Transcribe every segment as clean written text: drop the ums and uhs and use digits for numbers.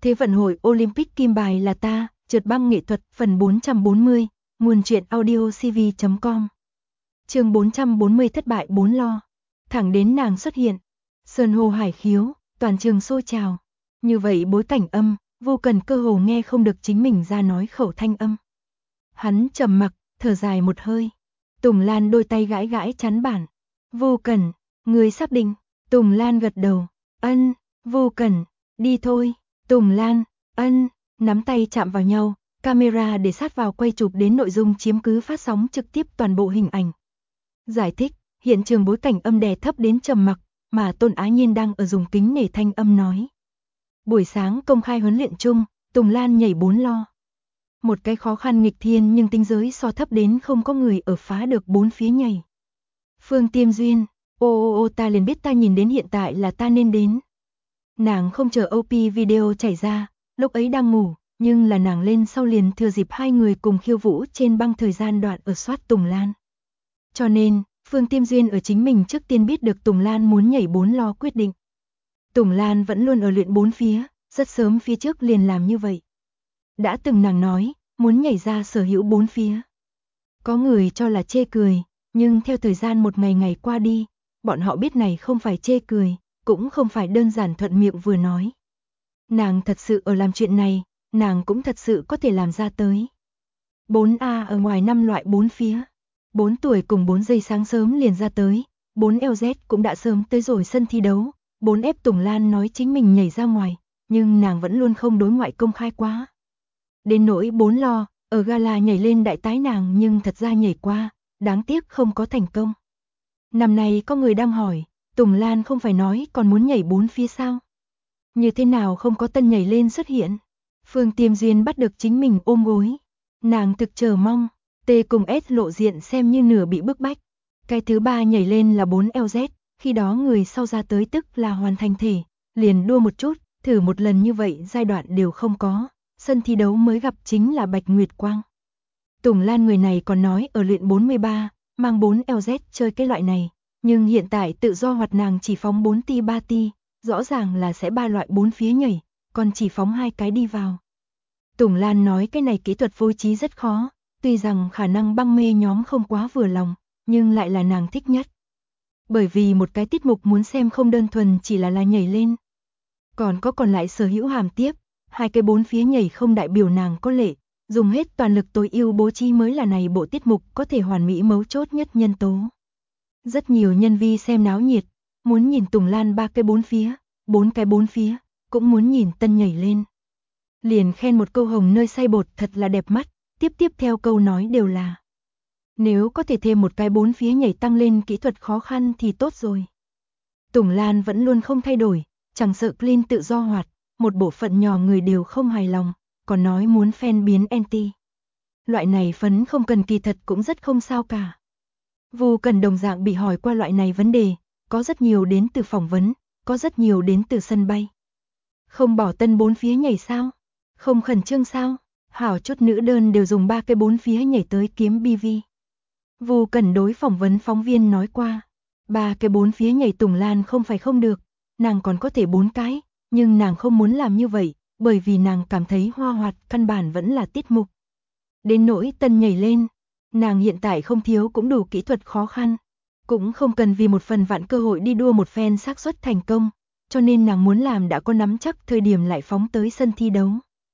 Thế vận hội Olympic kim bài là ta, trượt băng nghệ thuật phần 440, nguồn truyện audiocv.com. Chương 440 thất bại 4 lo. Thẳng đến nàng xuất hiện, sơn hô hải khiếu, toàn trường sôi trào. Như vậy bối cảnh âm, Vô Cần cơ hồ nghe không được chính mình ra nói khẩu thanh âm. Hắn trầm mặc, thở dài một hơi. Tùng Lan đôi tay gãi gãi chắn bản. Vô Cần, người sắp định. Tùng Lan gật đầu. Ân. Vô Cần, đi thôi. Tùng Lan, ân. Nắm tay chạm vào nhau, camera để sát vào quay chụp đến nội dung chiếm cứ phát sóng trực tiếp toàn bộ hình ảnh. Giải thích, hiện trường bối cảnh âm đè thấp đến trầm mặc, mà Tôn Á Nhiên đang ở dùng kính nể thanh âm nói. Buổi sáng công khai huấn luyện chung, Tùng Lan nhảy 4 lo. Một cái khó khăn nghịch thiên nhưng tinh giới so thấp đến không có người ở phá được 4 phía nhảy. Phương Tiêm Duyên, ô ta liền biết ta nhìn đến hiện tại là ta nên đến. Nàng không chờ OP video chảy ra, lúc ấy đang ngủ, nhưng là nàng lên sau liền thừa dịp hai người cùng khiêu vũ trên băng thời gian đoạn ở soát Tùng Lan. Cho nên, Phương Tiêm Duyên ở chính mình trước tiên biết được Tùng Lan muốn nhảy 4 lo quyết định. Tùng Lan vẫn luôn ở luyện 4 phía, rất sớm phía trước liền làm như vậy. Đã từng nàng nói, muốn nhảy ra sở hữu 4 phía. Có người cho là chê cười, nhưng theo thời gian một ngày ngày qua đi, bọn họ biết này không phải chê cười, cũng không phải đơn giản thuận miệng vừa nói. Nàng thật sự ở làm chuyện này, nàng cũng thật sự có thể làm ra tới. 4A ở ngoài 5 loại 4 phía. 4 tuổi cùng 4 giây sáng sớm liền ra tới, 4 LZ cũng đã sớm tới rồi sân thi đấu, 4F Tùng Lan nói chính mình nhảy ra ngoài, nhưng nàng vẫn luôn không đối ngoại công khai quá. Đến nỗi 4 lo, ở gala nhảy lên đại tái nàng nhưng thật ra nhảy qua, đáng tiếc không có thành công. Năm nay có người đang hỏi, Tùng Lan không phải nói còn muốn nhảy 4 phía sao? Như thế nào không có tân nhảy lên xuất hiện? Phương Tiêm Duyên bắt được chính mình ôm gối. Nàng thực chờ mong, T cùng S lộ diện xem như nửa bị bức bách. Cái thứ ba nhảy lên là 4 LZ, khi đó người sau ra tới tức là hoàn thành thể, liền đua một chút, thử một lần như vậy giai đoạn đều không có, sân thi đấu mới gặp chính là Bạch Nguyệt Quang. Tùng Lan người này còn nói ở luyện 43, mang 4 LZ chơi cái loại này, nhưng hiện tại tự do hoạt nàng chỉ phóng 4 ti 3 ti, rõ ràng là sẽ 3 loại 4 phía nhảy, còn chỉ phóng 2 cái đi vào. Tùng Lan nói cái này kỹ thuật phối trí rất khó, tuy rằng khả năng băng mê nhóm không quá vừa lòng, nhưng lại là nàng thích nhất. Bởi vì một cái tiết mục muốn xem không đơn thuần chỉ là nhảy lên. Còn có còn lại sở hữu hàm tiếp, 2 cái 4 phía nhảy không đại biểu nàng có lệ, dùng hết toàn lực tối ưu bố trí mới là này bộ tiết mục có thể hoàn mỹ mấu chốt nhất nhân tố. Rất nhiều nhân vi xem náo nhiệt, muốn nhìn Tùng Lan 3 cái 4 phía, 4 cái 4 phía, cũng muốn nhìn tân nhảy lên. Liền khen một câu hồng nơi xay bột thật là đẹp mắt, tiếp theo câu nói đều là nếu có thể thêm một cái 4 phía nhảy tăng lên kỹ thuật khó khăn thì tốt rồi. Tùng Lan vẫn luôn không thay đổi, chẳng sợ clean tự do hoạt, một bộ phận nhỏ người đều không hài lòng, còn nói muốn fan biến anti. Loại này phấn không cần kỳ thật cũng rất không sao cả. Vô Cần đồng dạng bị hỏi qua loại này vấn đề, có rất nhiều đến từ phỏng vấn, có rất nhiều đến từ sân bay. Không bỏ tân 4 phía nhảy sao? Không khẩn trương sao? Hảo chút nữ đơn đều dùng 3 cái 4 phía nhảy tới kiếm BV. Vô Cần đối phỏng vấn phóng viên nói qua, 3 cái 4 phía nhảy Tùng Lan không phải không được, nàng còn có thể 4 cái, nhưng nàng không muốn làm như vậy, bởi vì nàng cảm thấy hoa hoạt căn bản vẫn là tiết mục. Đến nỗi tân nhảy lên, nàng hiện tại không thiếu cũng đủ kỹ thuật khó khăn, cũng không cần vì một phần vạn cơ hội đi đua một phen xác suất thành công, cho nên nàng muốn làm đã có nắm chắc thời điểm lại phóng tới sân thi đấu.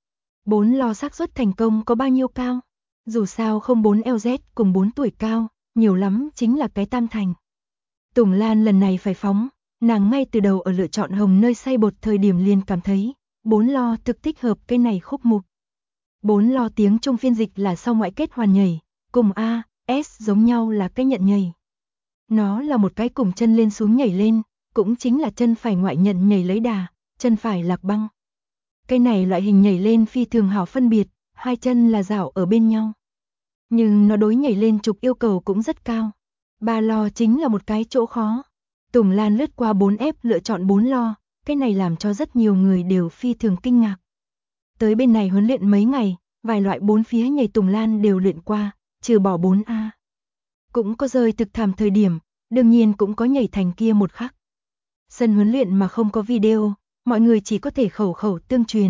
4 lo xác suất thành công có bao nhiêu cao? Dù sao không 4 LZ cùng 4 tuổi cao, nhiều lắm chính là cái tam thành. Tùng Lan lần này phải phóng, nàng ngay từ đầu ở lựa chọn hồng nơi xay bột thời điểm liền cảm thấy 4 lo thực thích hợp cái này khúc mục. 4 lo tiếng Trung phiên dịch là sau ngoại kết hoàn nhảy, cùng A, S giống nhau là cái nhận nhảy. Nó là một cái cùng chân lên xuống nhảy lên, cũng chính là chân phải ngoại nhận nhảy lấy đà, chân phải lạc băng. Cái này loại hình nhảy lên phi thường hảo phân biệt, hai chân là dảo ở bên nhau. Nhưng nó đối nhảy lên trục yêu cầu cũng rất cao. 3 lo chính là một cái chỗ khó. Tùng Lan lướt qua 4F lựa chọn 4 lo, cái này làm cho rất nhiều người đều phi thường kinh ngạc. Tới bên này huấn luyện mấy ngày, vài loại 4 phía nhảy Tùng Lan đều luyện qua, trừ bỏ 4A. Cũng có rơi thực thảm thời điểm, đương nhiên cũng có nhảy thành kia một khắc. Sân huấn luyện mà không có video, mọi người chỉ có thể khẩu tương truyền,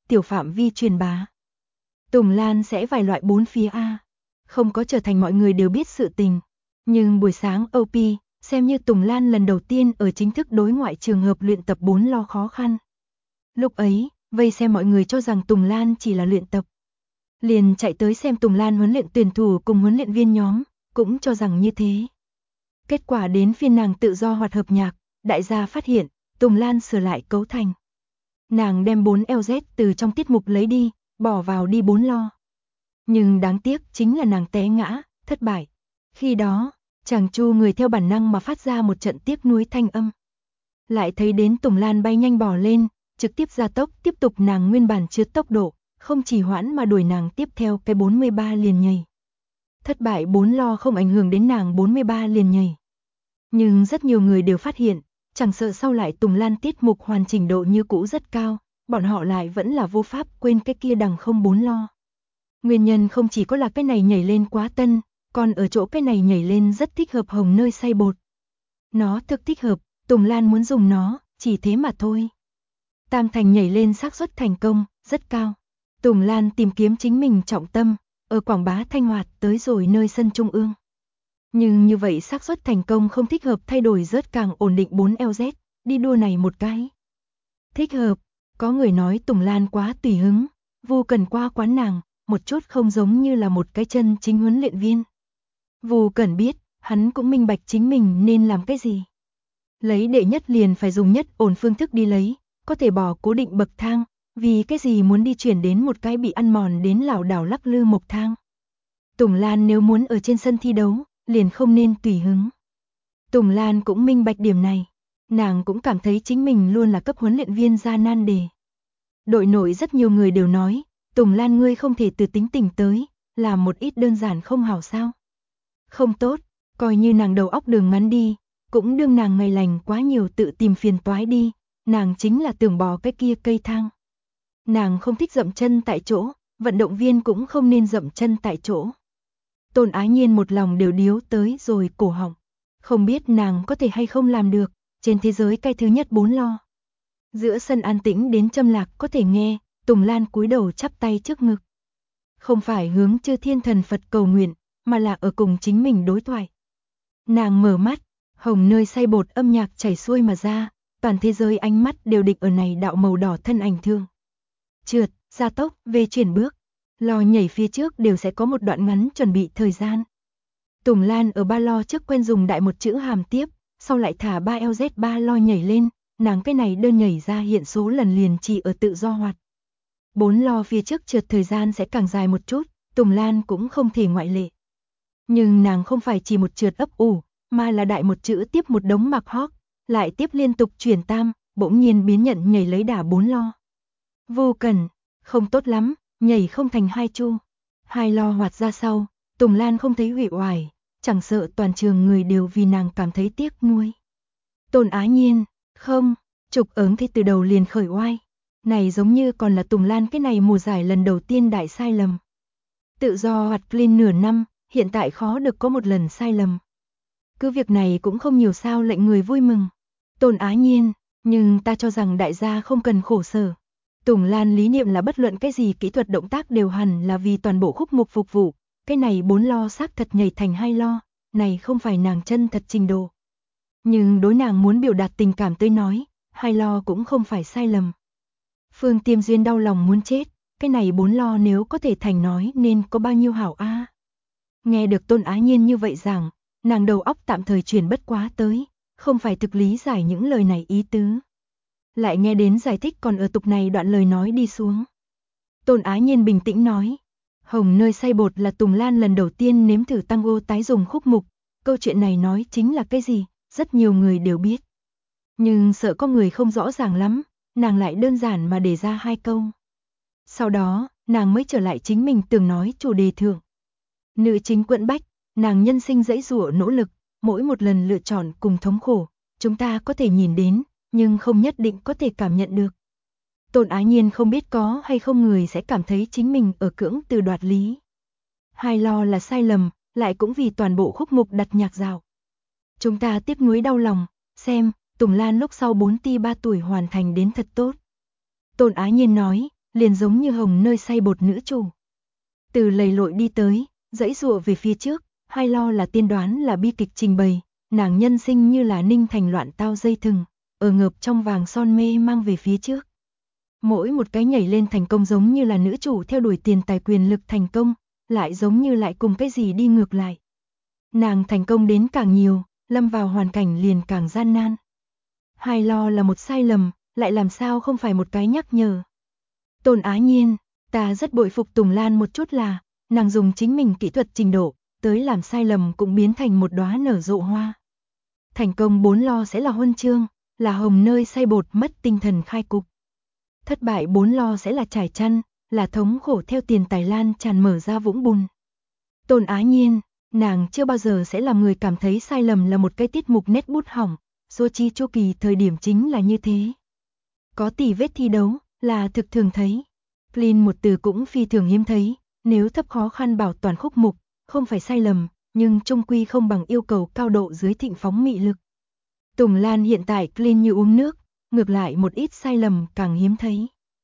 tiểu phạm vi truyền bá. Tùng Lan sẽ vài loại bốn phía A, không có trở thành mọi người đều biết sự tình. Nhưng buổi sáng OP, xem như Tùng Lan lần đầu tiên ở chính thức đối ngoại trường hợp luyện tập 4 lo khó khăn. Lúc ấy, vây xem mọi người cho rằng Tùng Lan chỉ là luyện tập. Liền chạy tới xem Tùng Lan huấn luyện tuyển thủ cùng huấn luyện viên nhóm, cũng cho rằng như thế. Kết quả đến phiên nàng tự do hoạt hợp nhạc, đại gia phát hiện, Tùng Lan sửa lại cấu thành. Nàng đem 4 LZ từ trong tiết mục lấy đi, bỏ vào đi 4 lo. Nhưng đáng tiếc chính là nàng té ngã, thất bại. Khi đó, chàng Chu người theo bản năng mà phát ra một trận tiếc nuối thanh âm. Lại thấy đến Tùng Lan bay nhanh bỏ lên, trực tiếp gia tốc tiếp tục nàng nguyên bản chưa tốc độ, không chỉ hoãn mà đuổi nàng tiếp theo cái 43 liền nhảy. Thất bại 4 lo không ảnh hưởng đến nàng 43 liền nhảy. Nhưng rất nhiều người đều phát hiện, chẳng sợ sau lại Tùng Lan tiết mục hoàn chỉnh độ như cũ rất cao, bọn họ lại vẫn là vô pháp quên cái kia đằng không 4 lo. Nguyên nhân không chỉ có là cái này nhảy lên quá tân, còn ở chỗ cái này nhảy lên rất thích hợp hồng nơi xay bột. Nó thực thích hợp, Tùng Lan muốn dùng nó, chỉ thế mà thôi. Tam thành nhảy lên xác suất thành công, rất cao. Tùng Lan tìm kiếm chính mình trọng tâm, ở Quảng Bá Thanh Hoạt tới rồi nơi sân trung ương. Nhưng như vậy xác suất thành công không thích hợp thay đổi rớt càng ổn định 4 LZ, đi đua này một cái. Thích hợp, có người nói Tùng Lan quá tùy hứng, Vu Cần qua quán nàng, một chút không giống như là một cái chân chính huấn luyện viên. Vu Cần biết, hắn cũng minh bạch chính mình nên làm cái gì. Lấy đệ nhất liền phải dùng nhất ổn phương thức đi lấy, có thể bỏ cố định bậc thang, vì cái gì muốn đi chuyển đến một cái bị ăn mòn đến lảo đảo lắc lư mộc thang. Tùng Lan nếu muốn ở trên sân thi đấu, liền không nên tùy hứng. Tùng Lan cũng minh bạch điểm này, nàng cũng cảm thấy chính mình luôn là cấp huấn luyện viên ra nan đề. Đội nội rất nhiều người đều nói, Tùng Lan ngươi không thể từ tính tình tới, làm một ít đơn giản không hảo sao. Không tốt, coi như nàng đầu óc đường ngắn đi, cũng đương nàng ngày lành quá nhiều tự tìm phiền toái đi, nàng chính là tưởng bò cái kia cây thang. Nàng không thích dậm chân tại chỗ, vận động viên cũng không nên dậm chân tại chỗ. Tôn Ái Nhiên một lòng đều điếu tới rồi cổ họng, không biết nàng có thể hay không làm được, trên thế giới cái thứ nhất 4 lo. Giữa sân an tĩnh đến châm lạc có thể nghe, Tùng Lan cúi đầu chắp tay trước ngực. Không phải hướng Chư Thiên Thần Phật cầu nguyện, mà là ở cùng chính mình đối thoại. Nàng mở mắt, hồng nơi xay bột âm nhạc chảy xuôi mà ra, toàn thế giới ánh mắt đều địch ở này đạo màu đỏ thân ảnh thương. Trượt, gia tốc, về chuyển bước, lo nhảy phía trước đều sẽ có một đoạn ngắn chuẩn bị thời gian. Tùng Lan ở 3 lo trước quen dùng đại một chữ hàm tiếp, sau lại thả 3 LZ 3 lo nhảy lên, nàng cái này đơn nhảy ra hiện số lần liền chỉ ở tự do hoạt. 4 lo phía trước trượt thời gian sẽ càng dài một chút, Tùng Lan cũng không thể ngoại lệ. Nhưng nàng không phải chỉ một trượt ấp ủ, mà là đại một chữ tiếp một đống mặc hót, lại tiếp liên tục chuyển tam, bỗng nhiên biến nhận nhảy lấy đà 4 lo. Vô cần, không tốt lắm, nhảy không thành 2 chu. 2 lo hoạt ra sau, Tùng Lan không thấy uể oải, chẳng sợ toàn trường người đều vì nàng cảm thấy tiếc nuối. Tôn Ái Nhiên, không, trục ớn thế từ đầu liền khởi oai. Này giống như còn là Tùng Lan cái này mùa giải lần đầu tiên đại sai lầm. Tự do hoạt clean nửa năm, hiện tại khó được có một lần sai lầm. Cứ việc này cũng không nhiều sao lệnh người vui mừng. Tôn Ái Nhiên, nhưng ta cho rằng đại gia không cần khổ sở. Tùng Lan lý niệm là bất luận cái gì kỹ thuật động tác đều hẳn là vì toàn bộ khúc mục phục vụ. Cái này 4 lo xác thật nhảy thành 2 lo, này không phải nàng chân thật trình độ. Nhưng đối nàng muốn biểu đạt tình cảm tới nói, 2 lo cũng không phải sai lầm. Phương Tiêm Duyên đau lòng muốn chết, cái này 4 lo nếu có thể thành nói nên có bao nhiêu hảo a. Nghe được Tôn Ái Nhiên như vậy rằng, nàng đầu óc tạm thời chuyển bất quá tới, không phải thực lý giải những lời này ý tứ. Lại nghe đến giải thích còn ở tục này đoạn lời nói đi xuống. Tôn Ái Nhiên bình tĩnh nói, hồng nơi xay bột là Tùng Lan lần đầu tiên nếm thử tango tái dùng khúc mục, câu chuyện này nói chính là cái gì, rất nhiều người đều biết. Nhưng sợ có người không rõ ràng lắm, nàng lại đơn giản mà để ra 2 câu. Sau đó, nàng mới trở lại chính mình từng nói chủ đề thượng. Nữ chính quẫn bách, nàng nhân sinh dãy dụa nỗ lực, mỗi một lần lựa chọn cùng thống khổ, chúng ta có thể nhìn đến, nhưng không nhất định có thể cảm nhận được. Tôn Ái Nhiên không biết có hay không người sẽ cảm thấy chính mình ở cưỡng từ đoạt lý. 2 lo là sai lầm, lại cũng vì toàn bộ khúc mục đặt nhạc dạo. Chúng ta tiếc nuối đau lòng, xem, Tùng Lan lúc sau 4 ti 3 tuổi hoàn thành đến thật tốt. Tôn Ái Nhiên nói, liền giống như hồng nơi xay bột nữ chủ. Từ lầy lội đi tới, dãy dụa về phía trước, hay lo là tiên đoán là bi kịch trình bày, nàng nhân sinh như là ninh thành loạn tao dây thừng, ở ngợp trong vàng son mê mang về phía trước. Mỗi một cái nhảy lên thành công giống như là nữ chủ theo đuổi tiền tài quyền lực thành công, lại giống như lại cùng cái gì đi ngược lại. Nàng thành công đến càng nhiều, lâm vào hoàn cảnh liền càng gian nan. Hay lo là một sai lầm, lại làm sao không phải một cái nhắc nhở. Tôn Á Nhiên, ta rất bội phục Tùng Lan một chút là, nàng dùng chính mình kỹ thuật trình độ, tới làm sai lầm cũng biến thành một đóa nở rộ hoa. Thành công 4 lo sẽ là huân chương, là hồng nơi xay bột mất tinh thần khai cục. Thất bại 4 lo sẽ là trải chăn, là thống khổ theo tiền tài lan tràn mở ra vũng bùn. Tôn Á Nhiên, nàng chưa bao giờ sẽ làm người cảm thấy sai lầm là một cái tiết mục nét bút hỏng, số chi chu kỳ thời điểm chính là như thế. Có tỷ vết thi đấu, là thực thường thấy. Clean một từ cũng phi thường hiếm thấy, nếu thấp khó khăn bảo toàn khúc mục, không phải sai lầm, nhưng chung quy không bằng yêu cầu cao độ dưới thịnh phóng mị lực. Tùng Lan hiện tại clean như uống nước, ngược lại một ít sai lầm càng hiếm thấy.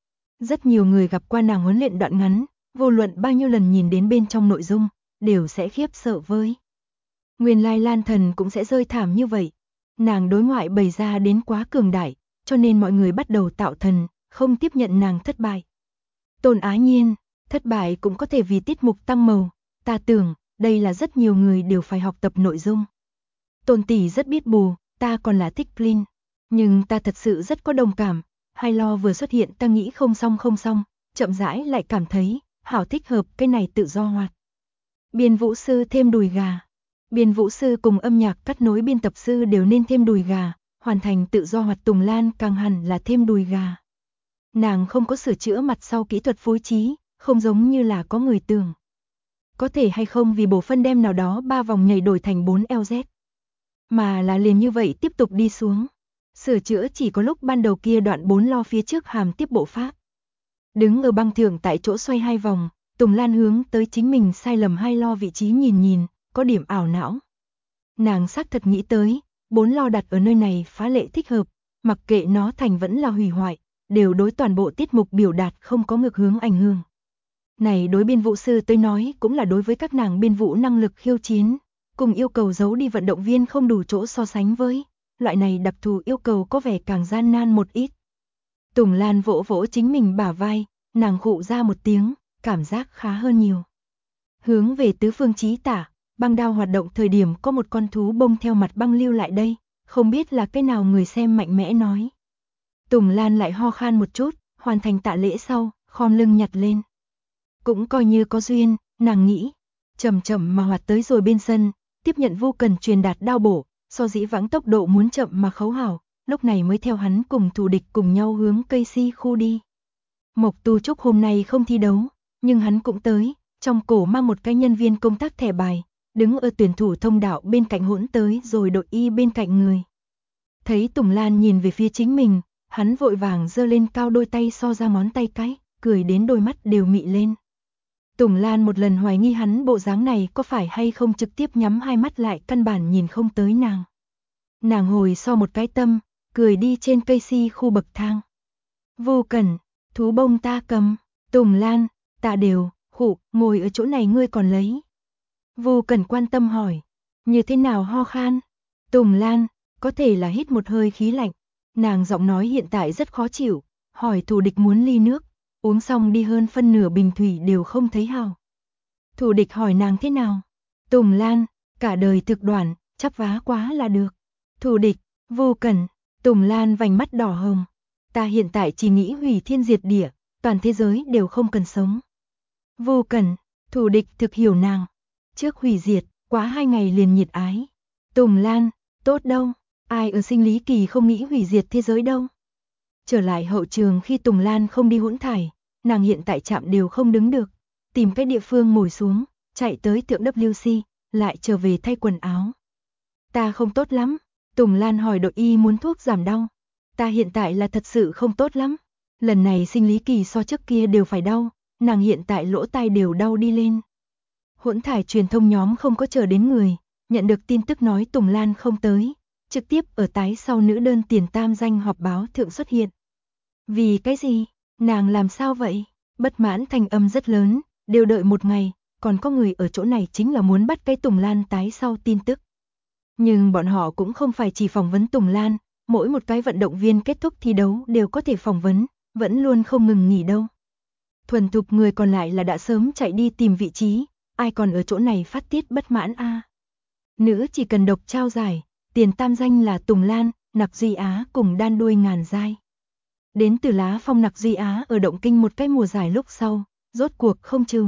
Rất nhiều người gặp qua nàng huấn luyện đoạn ngắn, vô luận bao nhiêu lần nhìn đến bên trong nội dung, đều sẽ khiếp sợ với. Nguyên lai Lan Thần cũng sẽ rơi thảm như vậy. Nàng đối ngoại bày ra đến quá cường đại, cho nên mọi người bắt đầu tạo thần, không tiếp nhận nàng thất bại. Tôn Á Nhiên, thất bại cũng có thể vì tiết mục tăng màu, ta tưởng, đây là rất nhiều người đều phải học tập nội dung. Tôn tỷ rất biết bù, ta còn là thích clean, nhưng ta thật sự rất có đồng cảm, hay lo vừa xuất hiện ta nghĩ không xong, chậm rãi lại cảm thấy, hảo thích hợp cái này tự do hoạt. Biên vũ sư thêm đùi gà. Biên vũ sư cùng âm nhạc cắt nối biên tập sư đều nên thêm đùi gà, hoàn thành tự do hoạt. Tùng Lan càng hẳn là thêm đùi gà. Nàng không có sửa chữa mặt sau kỹ thuật phối trí, không giống như là có người tưởng. Có thể hay không vì bổ phân đem nào đó 3 vòng nhảy đổi thành 4 LZ. Mà là liền như vậy tiếp tục đi xuống. Sửa chữa chỉ có lúc ban đầu kia đoạn 4 lo phía trước hàm tiếp bộ pháp. Đứng ở băng thượng tại chỗ xoay 2 vòng, Tùng Lan hướng tới chính mình sai lầm 2 lo vị trí nhìn, có điểm ảo não. Nàng xác thật nghĩ tới, 4 lo đặt ở nơi này phá lệ thích hợp, mặc kệ nó thành vẫn là hủy hoại, đều đối toàn bộ tiết mục biểu đạt không có ngược hướng ảnh hưởng. Này đối biên vũ sư tới nói cũng là đối với các nàng biên vũ năng lực khiêu chiến, cùng yêu cầu giấu đi vận động viên không đủ chỗ so sánh với, loại này đặc thù yêu cầu có vẻ càng gian nan một ít. Tùng Lan vỗ vỗ chính mình bả vai, nàng khụ ra một tiếng, cảm giác khá hơn nhiều. Hướng về tứ phương chí tả, băng đao hoạt động thời điểm có một con thú bông theo mặt băng lưu lại đây, không biết là cái nào người xem mạnh mẽ nói. Tùng Lan lại ho khan một chút, hoàn thành tạ lễ sau, khom lưng nhặt lên. Cũng coi như có duyên, nàng nghĩ, chậm chậm mà hoạt tới rồi bên sân, tiếp nhận Vu Cần truyền đạt đao bổ, so dĩ vãng tốc độ muốn chậm mà khấu hảo, lúc này mới theo hắn cùng thù địch cùng nhau hướng cây si khu đi. Mộc Tu Trúc hôm nay không thi đấu, nhưng hắn cũng tới, trong cổ mang một cái nhân viên công tác thẻ bài, đứng ở tuyển thủ thông đạo bên cạnh hỗn tới rồi đội y bên cạnh người. Thấy Tùng Lan nhìn về phía chính mình, hắn vội vàng giơ lên cao đôi tay so ra ngón tay cái, cười đến đôi mắt đều mị lên. Tùng Lan một lần hoài nghi hắn bộ dáng này có phải hay không trực tiếp nhắm hai mắt lại căn bản nhìn không tới nàng. Nàng hồi so một cái tâm, cười đi trên cây si khu bậc thang. Vô Cẩn, thú bông ta cầm, Tùng Lan, ta đều, khụ, ngồi ở chỗ này ngươi còn lấy. Vô Cẩn quan tâm hỏi, như thế nào ho khan? Tùng Lan, có thể là hít một hơi khí lạnh. Nàng giọng nói hiện tại rất khó chịu, hỏi thủ địch muốn ly nước, uống xong đi hơn phân nửa bình thủy đều không thấy hào. Thủ địch hỏi nàng thế nào? Tùng Lan, cả đời thực đoạn, chắp vá quá là được. Thủ địch, Vô Cẩn, Tùng Lan vành mắt đỏ hồng. Ta hiện tại chỉ nghĩ hủy thiên diệt địa, toàn thế giới đều không cần sống. Vô Cẩn, thủ địch thực hiểu nàng. Trước hủy diệt, quá 2 ngày liền nhiệt ái. Tùng Lan, tốt đâu, ai ở sinh lý kỳ không nghĩ hủy diệt thế giới đâu. Trở lại hậu trường khi Tùng Lan không đi hỗn thải, nàng hiện tại chạm đều không đứng được. Tìm cái địa phương ngồi xuống, chạy tới thượng WC, lại trở về thay quần áo. Ta không tốt lắm, Tùng Lan hỏi đội y muốn thuốc giảm đau. Ta hiện tại là thật sự không tốt lắm. Lần này sinh lý kỳ so trước kia đều phải đau, nàng hiện tại lỗ tai đều đau đi lên. Hỗn thải truyền thông nhóm không có chờ đến người, nhận được tin tức nói Tùng Lan không tới, trực tiếp ở tái sau nữ đơn tiền tam danh họp báo thượng xuất hiện. Vì cái gì? Nàng làm sao vậy? Bất mãn thanh âm rất lớn, đều đợi một ngày, còn có người ở chỗ này chính là muốn bắt cái Tùng Lan tái sau tin tức. Nhưng bọn họ cũng không phải chỉ phỏng vấn Tùng Lan, mỗi một cái vận động viên kết thúc thi đấu đều có thể phỏng vấn, vẫn luôn không ngừng nghỉ đâu. Thuần thục người còn lại là đã sớm chạy đi tìm vị trí, ai còn ở chỗ này phát tiết bất mãn a. Nữ chỉ cần độc trao giải, tiền tam danh là Tùng Lan, Nặc Duy Á cùng đan đuôi ngàn giai. Đến từ Lá Phong Nặc Duy Á ở Động Kinh một cái mùa giải lúc sau, rốt cuộc không trừ.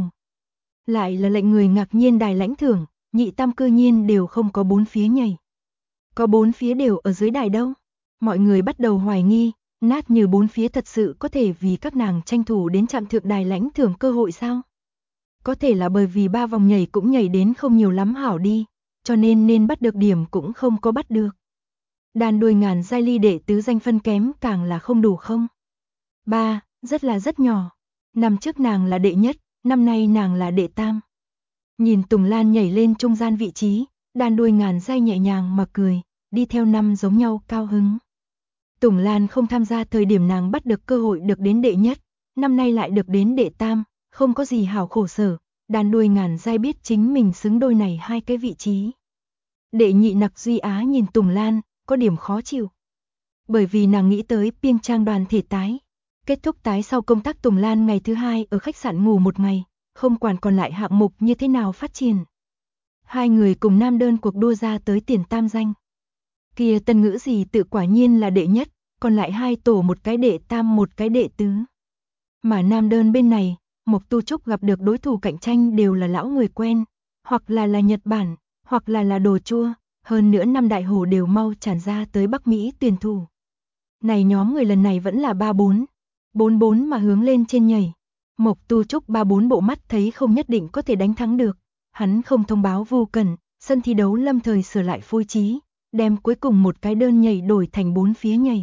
Lại là lệnh người ngạc nhiên đài lãnh thưởng, nhị tam cư nhiên đều không có bốn phía nhảy. Có bốn phía đều ở dưới đài đâu. Mọi người bắt đầu hoài nghi, nát như bốn phía thật sự có thể vì các nàng tranh thủ đến trạm thượng đài lãnh thưởng cơ hội sao? Có thể là bởi vì 3 vòng nhảy cũng nhảy đến không nhiều lắm hảo đi, cho nên bắt được điểm cũng không có bắt được. Đàn đuôi ngàn giai ly đệ tứ danh phân kém càng là không đủ không? 3, rất nhỏ. Năm trước nàng là đệ nhất, năm nay nàng là đệ tam. Nhìn Tùng Lan nhảy lên trung gian vị trí, đàn đuôi ngàn giai nhẹ nhàng mà cười, đi theo năm giống nhau cao hứng. Tùng Lan không tham gia thời điểm nàng bắt được cơ hội được đến đệ nhất, năm nay lại được đến đệ tam, không có gì hảo khổ sở, đàn đuôi ngàn giai biết chính mình xứng đôi này hai cái vị trí. Đệ nhị Nặc Duy Á nhìn Tùng Lan, có điểm khó chịu. Bởi vì nàng nghĩ tới Piêng Trang đoàn thể tái. Kết thúc tái sau công tác Tùng Lan ngày thứ hai ở khách sạn ngủ một ngày, không quản còn lại hạng mục như thế nào phát triển. Hai người cùng nam đơn cuộc đua ra tới tiền tam danh. Kia Tân Ngữ gì tự quả nhiên là đệ nhất, còn lại hai tổ một cái đệ tam một cái đệ tứ. Mà nam đơn bên này, Mộc Tu Trúc gặp được đối thủ cạnh tranh đều là lão người quen, hoặc là Nhật Bản, hoặc là đồ chua, hơn nữa năm đại hồ đều mau tràn ra tới Bắc Mỹ tuyển thủ. Này nhóm người lần này vẫn là 3-4, 4-4 mà hướng lên trên nhảy. Mộc Tu Trúc 3-4 bộ mắt thấy không nhất định có thể đánh thắng được, hắn không thông báo Vu Cẩn, sân thi đấu lâm thời sửa lại phối trí, đem cuối cùng một cái đơn nhảy đổi thành 4 phía nhảy.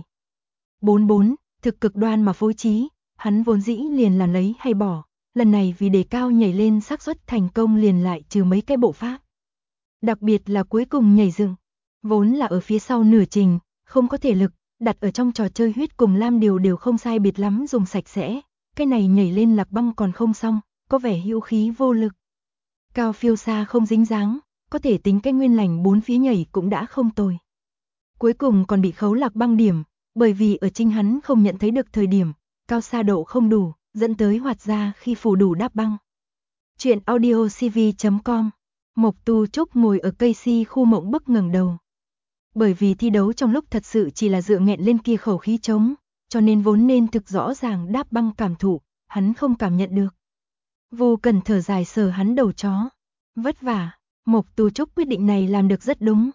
4-4, thực cực đoan mà phối trí, hắn vốn dĩ liền là lấy hay bỏ, lần này vì đề cao nhảy lên xác suất thành công liền lại trừ mấy cái bộ pháp. Đặc biệt là cuối cùng nhảy dựng, vốn là ở phía sau nửa trình, không có thể lực, đặt ở trong trò chơi huyết cùng lam đều không sai biệt lắm dùng sạch sẽ, cái này nhảy lên lạc băng còn không xong, có vẻ hữu khí vô lực. Cao phiêu xa không dính dáng, có thể tính cái nguyên lành 4 phía nhảy cũng đã không tồi. Cuối cùng còn bị khấu lạc băng điểm, bởi vì ở chính hắn không nhận thấy được thời điểm, cao xa độ không đủ, dẫn tới hoạt ra khi phủ đủ đáp băng. Chuyện audio cv.com. Mộc Tu Trúc ngồi ở cây si khu mộng bức ngẩng đầu. Bởi vì thi đấu trong lúc thật sự chỉ là dựa nghẹn lên kia khẩu khí trống, cho nên vốn nên thực rõ ràng đáp băng cảm thụ, hắn không cảm nhận được. Vô Cần thở dài sờ hắn đầu chó. Vất vả, Mộc Tu Trúc quyết định này làm được rất đúng.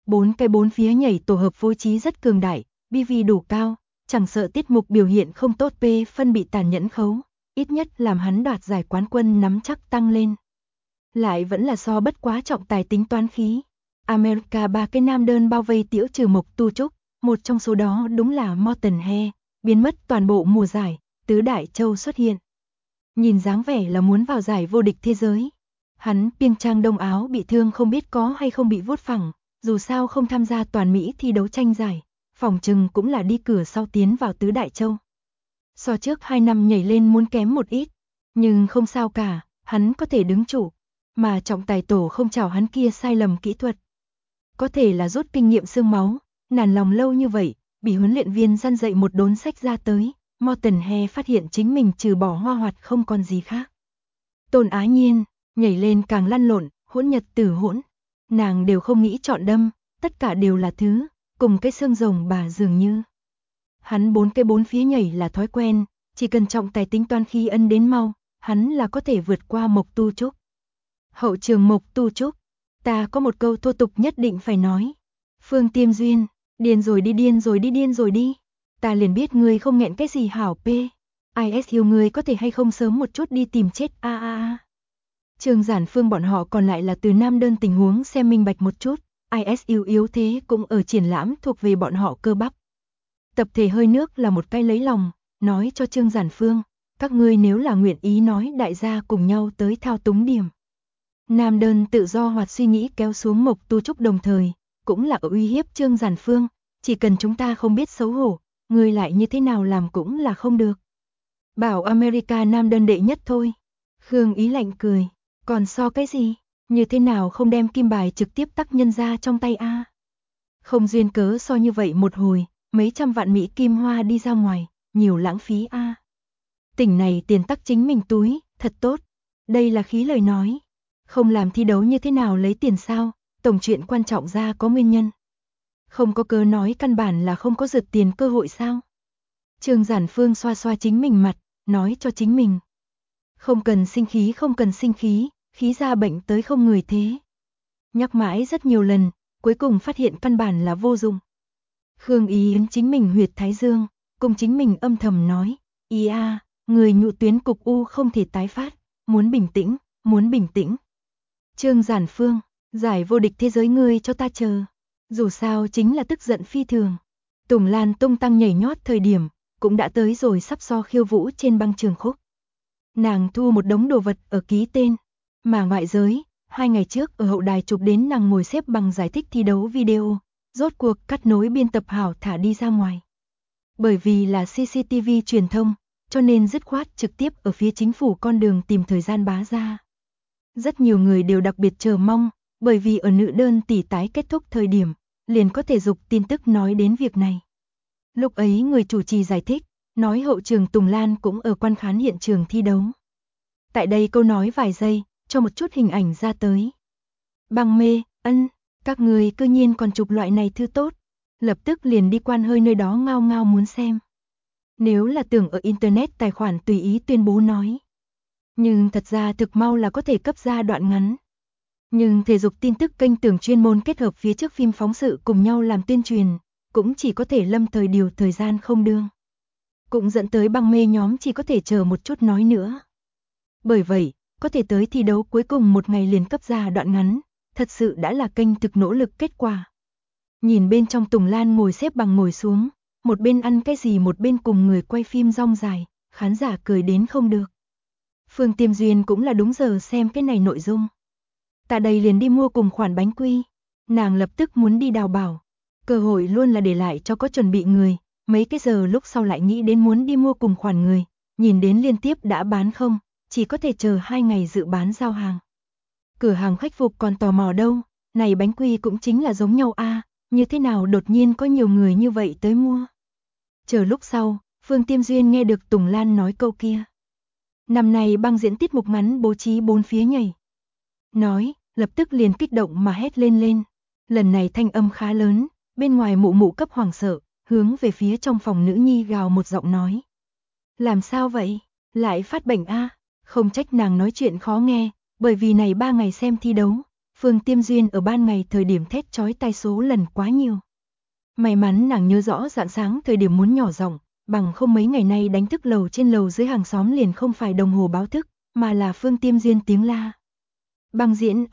4 phía nhảy tổ hợp phối trí rất cường đại, BV đủ cao, chẳng sợ tiết mục biểu hiện không tốt P phân bị tàn nhẫn khấu, ít nhất làm hắn đoạt giải quán quân nắm chắc tăng lên. Lại vẫn là so bất quá trọng tài tính toán khí. America 3 cái nam đơn bao vây tiễu trừ Mộc Tu Trúc, một trong số đó đúng là Morton He, biến mất toàn bộ mùa giải, tứ đại châu xuất hiện. Nhìn dáng vẻ là muốn vào giải vô địch thế giới. Hắn Piêng Trang Đông Áo bị thương không biết có hay không bị vuốt phẳng, dù sao không tham gia toàn Mỹ thi đấu tranh giải, phòng trừng cũng là đi cửa sau tiến vào tứ đại châu. So trước 2 năm nhảy lên muốn kém một ít, nhưng không sao cả, hắn có thể đứng trụ, mà trọng tài tổ không chào hắn kia sai lầm kỹ thuật. Có thể là rút kinh nghiệm xương máu, nản lòng lâu như vậy, bị huấn luyện viên răn dạy một đốn sách ra tới, Morton He phát hiện chính mình trừ bỏ hoa hoạt không còn gì khác. Tôn Á Nhiên, nhảy lên càng lăn lộn, hỗn nhật tử hỗn, nàng đều không nghĩ chọn đâm, tất cả đều là thứ, cùng cái xương rồng bà dường như. Hắn 4 phía nhảy là thói quen, chỉ cần trọng tài tính toán khi ân đến mau, hắn là có thể vượt qua Mộc Tu Trúc. Hậu trường Mộc Tu Trúc, ta có một câu thô tục nhất định phải nói. Phương Tiêm Duyên, điên rồi đi. Ta liền biết ngươi không nghẹn cái gì hảo p. IS yêu ngươi có thể hay không sớm một chút đi tìm chết a. Trương Giản Phương bọn họ còn lại là từ nam đơn tình huống xem minh bạch một chút, IS yếu thế cũng ở triển lãm thuộc về bọn họ cơ bắp. Tập thể hơi nước là một cái lấy lòng, nói cho Trương Giản Phương, các ngươi nếu là nguyện ý nói đại gia cùng nhau tới thao túng điểm. Nam đơn tự do hoạt suy nghĩ kéo xuống Mộc Tu Trúc đồng thời, cũng là ở uy hiếp Trương Giản Phương, chỉ cần chúng ta không biết xấu hổ, người lại như thế nào làm cũng là không được. Bảo America nam đơn đệ nhất thôi. Khương Ý lạnh cười, còn so cái gì, như thế nào không đem kim bài trực tiếp tắc nhân ra trong tay a? Không duyên cớ so như vậy một hồi, mấy trăm vạn Mỹ kim hoa đi ra ngoài, nhiều lãng phí a. Tỉnh này tiền tắc chính mình túi, thật tốt. Đây là khí lời nói. Không làm thi đấu như thế nào lấy tiền sao, tổng chuyện quan trọng ra có nguyên nhân. Không có cớ nói căn bản là không có giật tiền cơ hội sao. Trương Giản Phương xoa xoa chính mình mặt, nói cho chính mình. Không cần sinh khí, không cần sinh khí, khí ra bệnh tới không người thế. Nhắc mãi rất nhiều lần, cuối cùng phát hiện căn bản là vô dụng. Khương Ý ấn chính mình huyệt thái dương, cùng chính mình âm thầm nói, ý a, người nhụ tuyến cục u không thể tái phát, muốn bình tĩnh, muốn bình tĩnh. Trương Giản Phương, giải vô địch thế giới ngươi cho ta chờ. Dù sao chính là tức giận phi thường. Tùng Lan tung tăng nhảy nhót thời điểm, cũng đã tới rồi sắp so khiêu vũ trên băng trường khúc. Nàng thu một đống đồ vật ở ký tên, mà ngoại giới, 2 ngày trước ở hậu đài chụp đến nàng ngồi xếp bằng giải thích thi đấu video, rốt cuộc cắt nối biên tập hảo thả đi ra ngoài. Bởi vì là CCTV truyền thông, cho nên dứt khoát trực tiếp ở phía chính phủ con đường tìm thời gian bá ra. Rất nhiều người đều đặc biệt chờ mong, bởi vì ở nữ đơn tỷ tái kết thúc thời điểm, liền có thể dục tin tức nói đến việc này. Lúc ấy người chủ trì giải thích, nói hậu trường Tùng Lan cũng ở quan khán hiện trường thi đấu. Tại đây câu nói vài giây, cho một chút hình ảnh ra tới. Bằng mê, các người cư nhiên còn chụp loại này thư tốt, lập tức liền đi quan hơi nơi đó ngao ngao muốn xem. Nếu là tưởng ở Internet tài khoản tùy ý tuyên bố nói. Nhưng thật ra thực mau là có thể cấp ra đoạn ngắn. Nhưng thể dục tin tức kênh tưởng chuyên môn kết hợp phía trước phim phóng sự cùng nhau làm tuyên truyền, cũng chỉ có thể lâm thời điều thời gian không đương. Cũng dẫn tới băng mê nhóm chỉ có thể chờ một chút nói nữa. Bởi vậy, có thể tới thi đấu cuối cùng một ngày liền cấp ra đoạn ngắn, thật sự đã là kênh thực nỗ lực kết quả. Nhìn bên trong Tùng Lan ngồi xếp bằng ngồi xuống, một bên ăn cái gì một bên cùng người quay phim rong dài, khán giả cười đến không được. Phương Tiêm Duyên cũng là đúng giờ xem cái này nội dung. Ta đây liền đi mua cùng khoản bánh quy, nàng lập tức muốn đi đào bảo. Cơ hội luôn là để lại cho có chuẩn bị người, mấy cái giờ lúc sau lại nghĩ đến muốn đi mua cùng khoản người, nhìn đến liên tiếp đã bán không, chỉ có thể chờ 2 ngày dự bán giao hàng. Cửa hàng khách phục còn tò mò đâu, này bánh quy cũng chính là giống nhau a, như thế nào đột nhiên có nhiều người như vậy tới mua. Chờ lúc sau, Phương Tiêm Duyên nghe được Tùng Lan nói câu kia. Năm nay băng diễn tiết mục ngắn bố trí 4 phía nhảy. Nói, lập tức liền kích động mà hét lên lên. Lần này thanh âm khá lớn, bên ngoài mụ mụ cấp hoảng sợ, hướng về phía trong phòng nữ nhi gào một giọng nói. Làm sao vậy? Lại phát bệnh a? Không trách nàng nói chuyện khó nghe, bởi vì này 3 ngày xem thi đấu, Phương Tiêm Duyên ở ban ngày thời điểm thét chói tai số lần quá nhiều. May mắn nàng nhớ rõ rạng sáng thời điểm muốn nhỏ giọng, bằng không mấy ngày nay đánh thức lầu trên lầu dưới hàng xóm liền không phải đồng hồ báo thức, mà là Phương Tiêm Duyên tiếng la. Băng diễn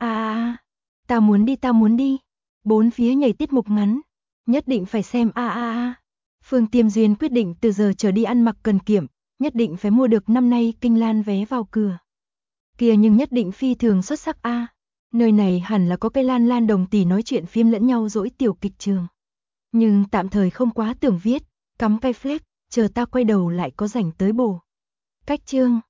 ta muốn đi. 4 phía nhảy tiết mục ngắn, nhất định phải xem Phương Tiêm Duyên quyết định từ giờ trở đi ăn mặc cần kiệm, nhất định phải mua được năm nay Kinh Lan vé vào cửa. Kia nhưng nhất định phi thường xuất sắc nơi này hẳn là có cái Lan Lan đồng tỷ nói chuyện phim lẫn nhau dỗi tiểu kịch trường. Nhưng tạm thời không quá tưởng viết, cắm cái flex, chờ ta quay đầu lại có rảnh tới bổ. Cách chương